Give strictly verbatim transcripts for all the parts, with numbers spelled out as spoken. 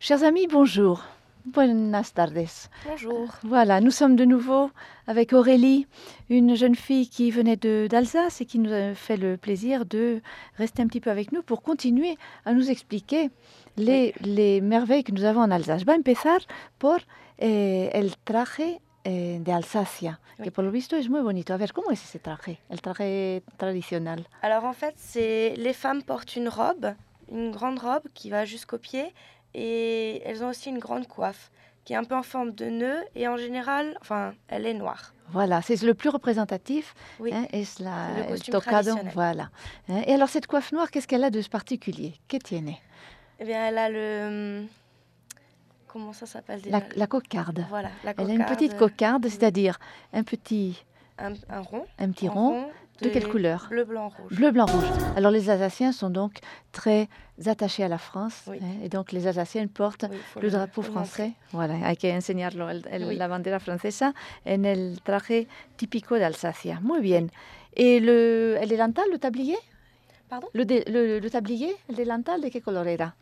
Chers amis, bonjour. Buenas tardes. Bonjour. Voilà, nous sommes de nouveau avec Aurélie, une jeune fille qui venait de- d'Alsace et qui nous a fait le plaisir de rester un petit peu avec nous pour continuer à nous expliquer les, les merveilles que nous avons en Alsace. Va a empezar por eh, el traje eh, de Alsacia, Oui. que por lo visto es muy bonito. A ver, ¿cómo es ese traje? El traje tradicional. Alors en fait, c'est les femmes portent une robe, une grande robe qui va jusqu'aux pieds, et elles ont aussi une grande coiffe qui est un peu en forme de nœud, et en général, enfin, elle est noire. Voilà, c'est le plus représentatif, Oui, hein, es la, c'est le el costume tocado, traditionnel. voilà. Hein. Et alors cette coiffe noire, qu'est-ce qu'elle a de particulier? Que tiene? Eh bien, elle a le... Comment ça s'appelle La, déjà? la cocarde. Voilà, la Elle cocarde. a une petite cocarde, c'est-à-dire un petit, Un, un rond. un petit en rond. De quelle couleur? Bleu, blanc, rouge. Bleu, blanc, rouge. Alors les Alsaciens sont donc très attachés à la France, Oui. hein, et donc les Alsaciennes portent Oui, faut le drapeau faut le français. Voilà, hay que enseñarlo, el, el- Oui. la bandera francesa en el traje típico de Alsacia. Muy bien. Et le, el delantal, le tablier? Pardon? Le, de- le, le tablier, el delantal, ¿de qué color era?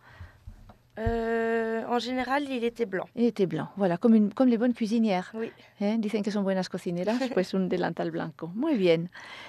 Euh, en général, il était blanc. Il était blanc, voilà, comme, une, comme les bonnes cuisinières. Oui. ¿Eh? Dicen que son buenas cocineras, pues un delantal blanco. Muy bien.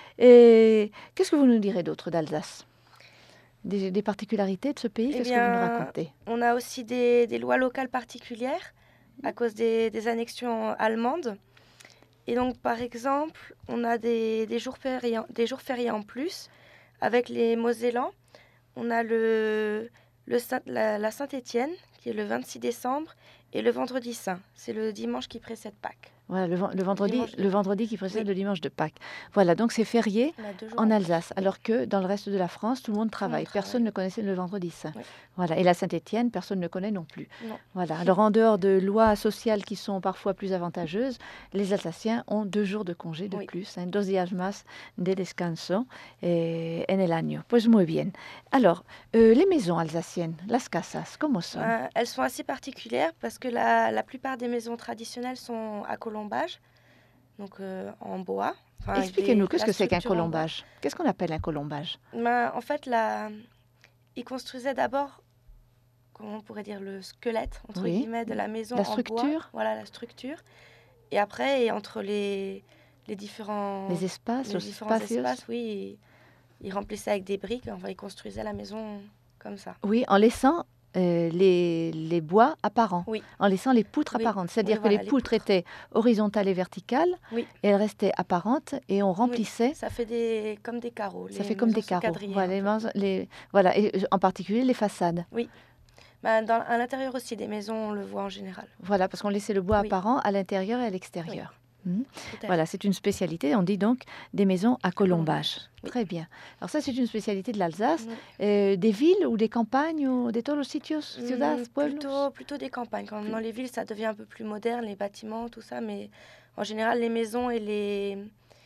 Et qu'est-ce que vous nous direz d'autre d'Alsace? Des, des particularités de ce pays, Eh qu'est-ce que vous nous bien, racontez? on a aussi des, des lois locales particulières à cause des, des annexions allemandes. Et donc, par exemple, on a des, des jours fériés, des jours fériés en plus avec les Mosellans. On a le, le Saint- la, la Saint-Étienne qui est le vingt-six décembre et le Vendredi Saint. C'est le dimanche qui précède Pâques. Voilà, le, ven- le vendredi, dimanche de- le vendredi qui précède Oui. le dimanche de Pâques. Voilà, donc c'est férié On a deux jours en plus. Alsace, alors que dans le reste de la France, tout le monde travaille. travaille. Personne ne connaissait le vendredi saint. Oui. Voilà, et la Saint-Étienne, personne ne connaît non plus. Non. Voilà, alors en dehors de lois sociales qui sont parfois plus avantageuses, les Alsaciens ont deux jours de congé de Oui. plus, hein, dos días más de descanso eh, en el año. Pues muy bien. Alors, euh, les maisons alsaciennes, las casas, ¿cómo son? Euh, elles sont assez particulières parce que la, la plupart des maisons traditionnelles sont à colombage, donc euh, en bois. Enfin, avec Expliquez-nous, des- qu'est-ce la que c'est qu'un structure en bois. colombage? Qu'est-ce qu'on appelle un colombage? Ben, en fait, la... ils construisaient d'abord, comment on pourrait dire, le squelette, entre Oui. guillemets, de la maison La en bois. structure. Voilà, la structure. Et après, et entre les, les différents, Les espaces, les los différents espacios. espaces, oui, ils, ils remplissaient avec des briques. Enfin, ils construisaient la maison comme ça. Oui, en laissant euh, les, les bois apparents, Oui. en laissant les poutres Oui. apparentes. C'est-à-dire Oui, que voilà, les les poutres poutres. étaient horizontales et verticales, Oui. et elles restaient apparentes, et on remplissait. Oui, ça fait des, comme des carreaux. Ça Les fait comme maisons des se carreaux. quadrillaient Voilà, un les peu. maisons- les- voilà, et euh, en particulier les façades. Ben, dans, à l'intérieur aussi des maisons, on le voit en général. Voilà, parce qu'on laissait le bois Oui. apparent à l'intérieur et à l'extérieur. Mhm. Tout à Voilà, c'est une spécialité, on dit donc des maisons à colombage. Oui. Très bien. Alors ça, c'est une spécialité de l'Alsace. Oui. Euh, des villes ou des campagnes ou de todos los sitios, Hum, ciudades, pueblos? plutôt, plutôt des campagnes. Quand dans les villes, ça devient un peu plus moderne, les bâtiments, tout ça. Mais en général, les maisons et les,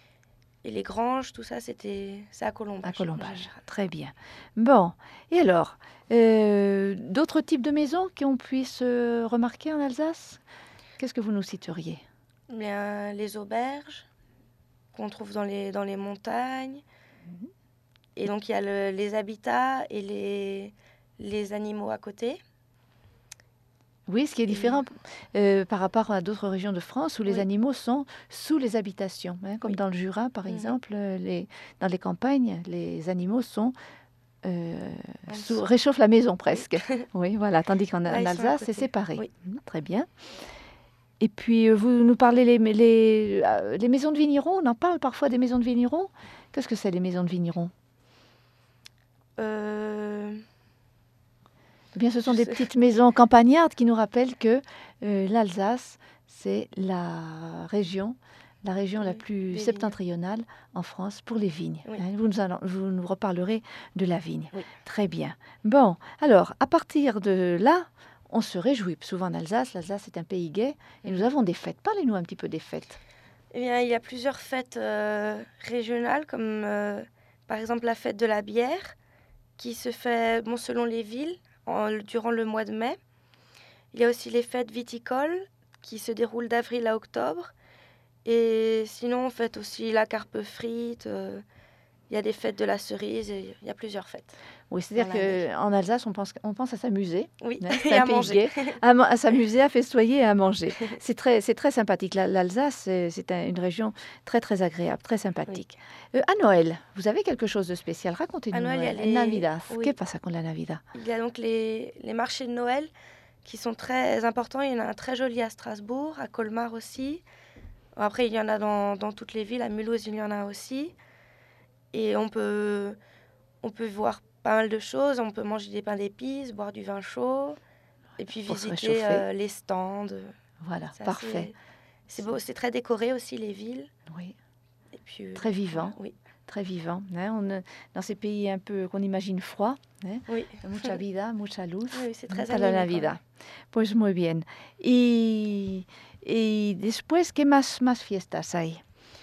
et les granges, tout ça, c'était, c'est à colombage. À en colombage, général. très bien. Bon, et alors, euh, d'autres types de maisons qu'on puisse euh, remarquer en Alsace? Qu'est-ce que vous nous citeriez? Bien, les auberges qu'on trouve dans les, dans les montagnes. Mhm. Et donc, il y a le- les habitats et les, les animaux à côté. Oui, ce qui est Et- différent euh, par rapport à d'autres régions de France où les Oui. animaux sont sous les habitations, hein, comme Oui. dans le Jura par Mhm. exemple, euh, les, dans les campagnes, les animaux sont euh, En sous- dessous. réchauffent la maison presque. Oui, voilà, tandis qu'en Là, en ils sont à Alsace, c'est côté. séparé. Oui. Mhm, très bien. Et puis, euh, vous nous parlez les, les, euh, les maisons de vignerons, on en parle parfois des maisons de vignerons. Qu'est-ce que c'est les maisons de vignerons? Euh, Eh bien, ce sont Je des sais. petites maisons campagnardes qui nous rappellent que euh, l'Alsace, c'est la région, la région la Oui, plus des septentrionale en France pour les vignes. Oui. Hein, vous, nous allons- vous nous reparlerez de la vigne. Oui. Très bien. Bon, alors, à partir de là, on se réjouit. Souvent en Alsace, l'Alsace est un pays gai et nous Mhm. avons des fêtes. Parlez-nous un petit peu des fêtes. Eh bien, il y a plusieurs fêtes euh, régionales, comme euh, par exemple la fête de la bière, qui se fait bon, selon les villes en- durant le mois de mai. Il y a aussi les fêtes viticoles, qui se déroulent d'avril à octobre. Et sinon, on fête aussi la carpe frite. euh, Il y a des fêtes de la cerise, et il y a plusieurs fêtes. Oui, c'est-à-dire dans la neige. qu'en Alsace, on pense, on pense à s'amuser. Oui, hein, et c'est un à pays manger. gai, à, ma- à s'amuser, à festoyer et à manger. C'est très, c'est très sympathique. La- L'Alsace, c'est c'est un- une région très, très agréable, très Oui. sympathique. Euh, à Noël, vous avez quelque chose de spécial. À Racontez-nous Noël, il y a Noël. les... Navidad. Oui, ¿Qué pasa con la Navidad? il y a donc les, les marchés de Noël qui sont très importants. Il y en a un très joli à Strasbourg, à Colmar aussi. Après, il y en a dans, dans toutes les villes. À Mulhouse, il y en a aussi. Et on peut, on peut voir pas mal de choses. On peut manger des pains d'épices, boire du vin chaud, et puis Pour se visiter réchauffer. euh, les stands. Voilà, C'est parfait. assez- C'est beau, c'est très décoré aussi, les villes. Oui, Et puis, euh, très vivant. voilà, oui. très vivant. hein. On, euh, dans ces pays un peu qu'on imagine froids, hein, Oui. mucha vida, mucha luz. Oui, c'est ¿no? très Para la animé quand Navidad. même. Pues muy bien. Y, y después, ¿qué más, más fiestas hay?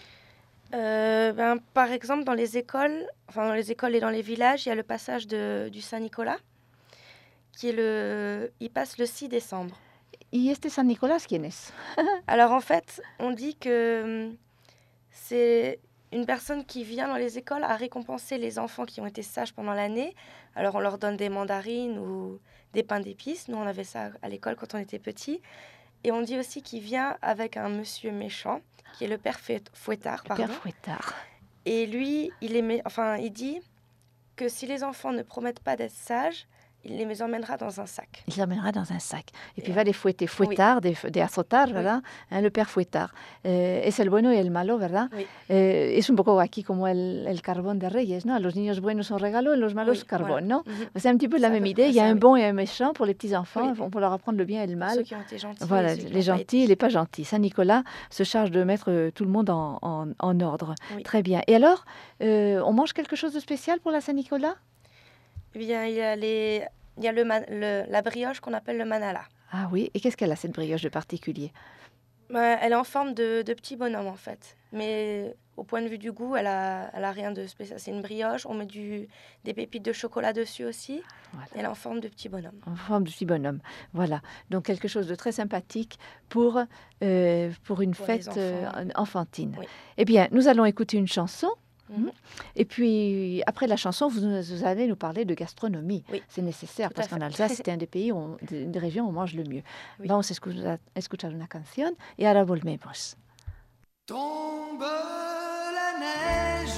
Euh, ben, par exemple, dans les écoles, enfin dans les écoles et dans les villages, il y a le passage de, du Saint-Nicolas, qui est le, il passe le six décembre. ¿Y este San Nicolás quién es? Alors en fait, on dit que hum, c'est une personne qui vient dans les écoles à récompenser les enfants qui ont été sages pendant l'année. Alors on leur donne des mandarines ou des pains d'épices. Nous, on avait ça à l'école quand on était petits. Et on dit aussi qu'il vient avec un monsieur méchant, qui est le père Fouet- Fouettard. Le Pardon. Père Fouettard. Et lui, il, est mé- enfin, il dit que si les enfants ne promettent pas d'être sages, il les emmènera dans un sac. Il l'emmènera dans un sac. Et puis Et- va les fouetter. Fouettard, de, de azotar, Oui. ¿verdad? Hein, le Père Fouettard. Eh, es el bueno y el malo, ¿verdad? Oui. Eh, es un poco aquí como el, el carbón de Reyes, ¿no? A los niños buenos son regalo, a los malos Oui, carbone, voilà. ¿no? Mhm. C'est un petit peu C'est la à même peu idée. près Il y a ça, un oui. bon et un méchant pour les petits-enfants. Oui. On peut leur apprendre le bien et le Pour mal. ceux qui ont été gentils. Voilà, et ceux qui les l'ont pas gentils et été. les pas gentils. Saint-Nicolas se charge de mettre euh, tout le monde en, en- en ordre. Oui. Très bien. Et alors, euh, on mange quelque chose de spécial pour la Saint-Nicolas? Eh bien, il y a, les... il y a le man- le- la brioche qu'on appelle le manala. Ah oui, et qu'est-ce qu'elle a, cette brioche de particulier? Ben, elle est en forme de, de petit bonhomme, en fait. Mais au point de vue du goût, elle a, elle a rien de spécial. C'est une brioche. On met du, des pépites de chocolat dessus aussi. Voilà. Elle est en forme de petit bonhomme. En forme de petit bonhomme. Voilà. Donc quelque chose de très sympathique pour, euh, pour une Pour les fête euh, enfantine. Oui. Eh bien, nous allons écouter une chanson. Mhm. Et puis, après la chanson, vous, nous- vous allez nous parler de gastronomie. Oui. C'est nécessaire Tout à parce qu'en fait. Alsace, c'est un des pays, où on- des, des régions où on mange le mieux. Oui. Vamos a escuchar, escuchar una canción y ahora volvemos. Tombe la neige,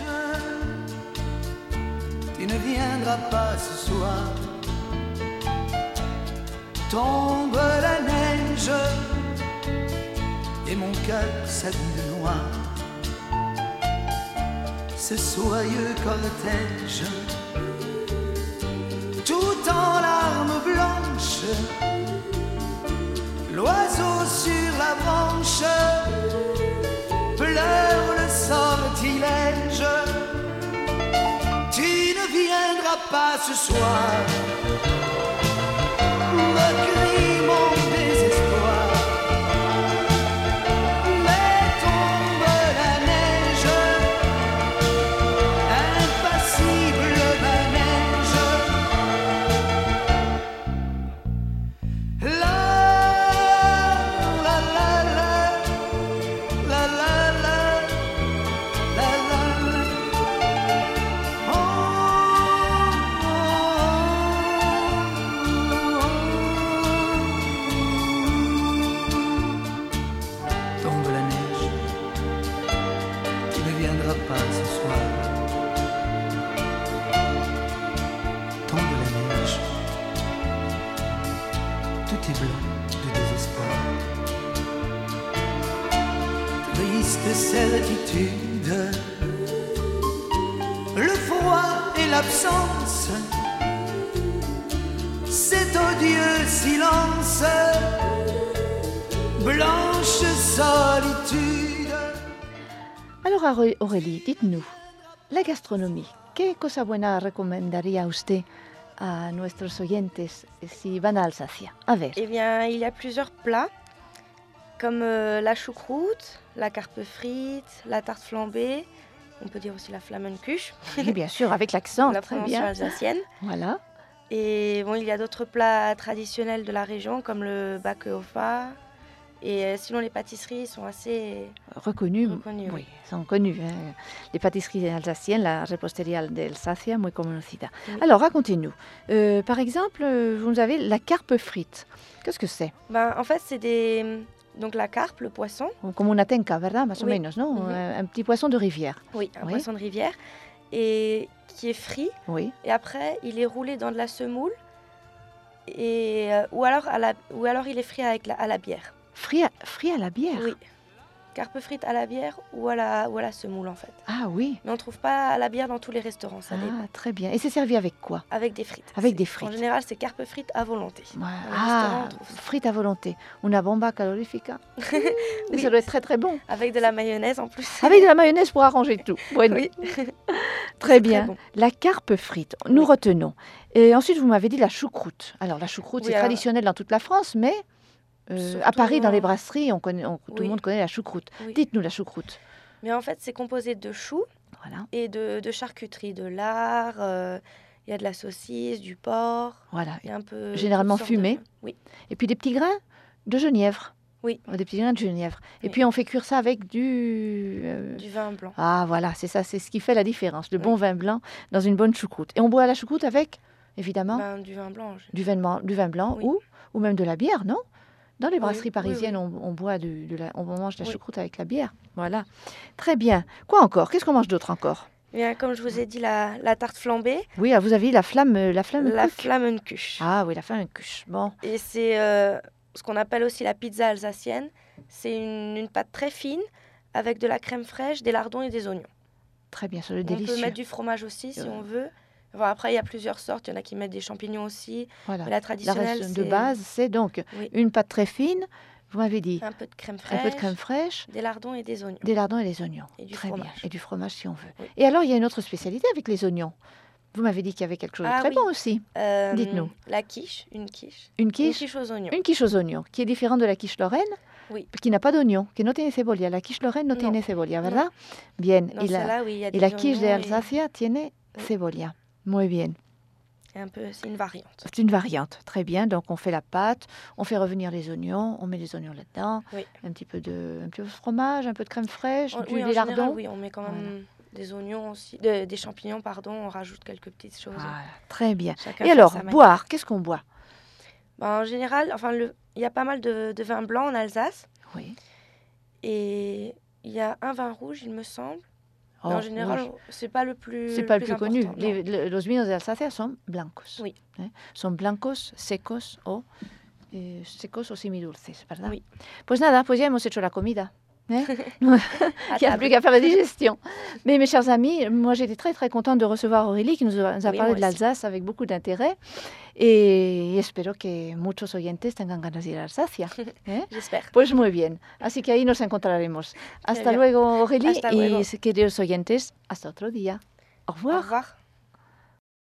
tu ne viendras pas ce soir. Tombe la neige, et mon cœur s'habille de noir. Ce soyeux cortège, tout en larmes blanches, l'oiseau sur la branche pleure le sortilège. Tu ne viendras pas ce soir, me crie mon désespoir. Mais tombe la neige, impassible manège. La la la la, la la la, la la la. Tombe la neige, tu ne viendras pas ce soir. Tombe la neige, tout est blanc de désespoir. Triste certitude, le froid et l'absence, cet odieux silence, blanche solitude. Alors Auré- Aurélie, dites-nous, la gastronomie, ¿qué cosa buena recomendaría usted a nuestros oyentes si van a Alsacia? A ver. Eh bien, il y a plusieurs plats, comme euh, la choucroute, la carpe frite, la tarte flambée. On peut dire aussi la Flammenkuche, Oui, bien sûr, avec l'accent, la très prononciation bien. alsacienne. Voilà. Et bon, il y a d'autres plats traditionnels de la région, comme le bakeofa, Et euh, sinon, les pâtisseries sont assez Reconnues, reconnues. oui, sont connues. Hein. Les pâtisseries alsaciennes, la repostería de Alsacia, muy conocida. Oui. Alors, racontez-nous. Euh, par exemple, euh, vous avez la carpe frite. Qu'est-ce que c'est? Ben, en fait, c'est des... Donc la carpe, le poisson, Comme una tenca, ¿verdad? Más o Oui. menos, non? Mhm. un, un petit poisson de rivière. oui, un Oui. poisson de rivière, et qui est frit. Oui. Et après, il est roulé dans de la semoule, et, euh, ou, alors à la, ou alors il est frit avec la, à la bière. Frit à, frit à la bière? Oui, carpe frite à la bière ou à la, ou à la semoule en fait. Ah oui. Mais on ne trouve pas à la bière dans tous les restaurants, ça dépend. Ah, très bien. Et c'est servi avec quoi? Avec des frites. Avec C'est- des frites. En général, c'est carpe frite à volonté. Ouais. Dans les restaurants, Ah, on trouve ça. frites à volonté. Una bomba calorifica. Mais Oui. ça doit être très très bon. Avec de la mayonnaise en plus. Avec de la mayonnaise pour arranger tout. Bueno. Oui. Très C'est bien. très bon. La carpe frite, nous Oui. retenons. Et ensuite, vous m'avez dit la choucroute. Alors, la choucroute, Oui, c'est alors- traditionnel dans toute la France, mais euh, à Surtout Paris, dans en- les brasseries, on connaît, on- tout le Oui. monde connaît la choucroute. Oui. Dites-nous la choucroute. Mais en fait, c'est composé de choux Voilà, et de, de charcuterie, de lard, euh, il y a de la saucisse, du porc, voilà. il y a un peu... Généralement toutes sortes de- fumé. Oui, Et puis des petits grains de genièvre. Oui. Des petits grains de genièvre. Et Oui. puis on fait cuire ça avec du... euh, du vin blanc. Ah voilà, c'est ça, c'est ce qui fait la différence. Le Oui. bon vin blanc dans une bonne choucroute. Et on boit la choucroute avec, évidemment, Ben, du vin blanc. je- du, vin, man- du vin blanc Oui. ou, ou même de la bière, non? Dans les Oui, brasseries oui, parisiennes, oui. On, on boit de, de la, on mange de la Oui. choucroute avec la bière. Voilà. Très bien. Quoi encore? Qu'est-ce qu'on mange d'autre encore? Bien, comme je vous ai dit, la, la tarte flambée, Oui, ah, vous avez la flamme, euh, la flamme. la cook. flamencuche. Ah oui, la flamme cuche. Bon, Et c'est euh, ce qu'on appelle aussi la pizza alsacienne. C'est une, une pâte très fine avec de la crème fraîche, des lardons et des oignons. très bien, c'est le On peut délicieux. mettre du fromage aussi si Euh. on veut. Enfin, après, il y a plusieurs sortes. Il y en a qui mettent des champignons aussi. Voilà. Mais la La traditionnelle, reste de c'est base, c'est donc Oui. une pâte très fine. Vous m'avez dit un peu de crème un fraîche, peu de crème fraîche, des lardons et des oignons. des lardons et des oignons. Et du Très bien. fromage. Et du fromage si on veut. Oui. Et alors, il y a une autre spécialité avec les oignons. Vous m'avez dit qu'il y avait quelque chose de Ah très oui. bon aussi. Euh, Dites-nous. La quiche, une quiche. Une Une quiche, quiche aux oignons. une quiche aux oignons, qui est différente de la quiche lorraine, Oui. qui n'a pas d'oignons, que no tiene cebolla. La quiche lorraine no Non. tiene cebolla, ¿verdad? Bien. Dans y la, celle-là, oui, il y a y des la quiche de oignons et- Alsacia tiene Oui. cebolla. Muy bien. et un peu, c'est une variante. C'est une variante. Très bien. Donc, on fait la pâte, on fait revenir les oignons, on met les oignons là-dedans, Oui. un petit peu de, un petit peu de fromage, un peu de crème fraîche, En- du, oui, en des général, lardons. oui, on met quand même Voilà. des oignons aussi, de- des champignons, pardon. On rajoute quelques petites choses. Voilà, très bien. Chacun Et fait alors, sa manière. boire, qu'est-ce qu'on boit? Ben, en général, enfin, le- il y a pas mal de, de vins blancs en Alsace Oui. et il y a un vin rouge, il me semble. Mais Oh, en général, oui. c'est pas le plus. C'est pas le plus important, connu. non. Les- le- los vinos de Alsacia son blancos. Oui. ¿eh? Son blancos, secos o eh, secos o semidulces, ¿verdad? Oui. Pues nada, pues ya hemos hecho la comida. ¿eh? À Il n'y a table. plus qu'à faire la digestion. Mais mes chers amis, moi j'étais très très contente de recevoir Aurélie qui nous a, nous a Oui, parlé moi de l'Alsace avec beaucoup d'intérêt. Et espero que muchos oyentes tengan ganas de ir a Alsacia. ¿eh? J'espère. Pues muy bien. Así que ahí nos encontraremos. Hasta bien. luego, Aurélie. Hasta luego. Y queridos oyentes, hasta otro día. Au Au revoir. revoir.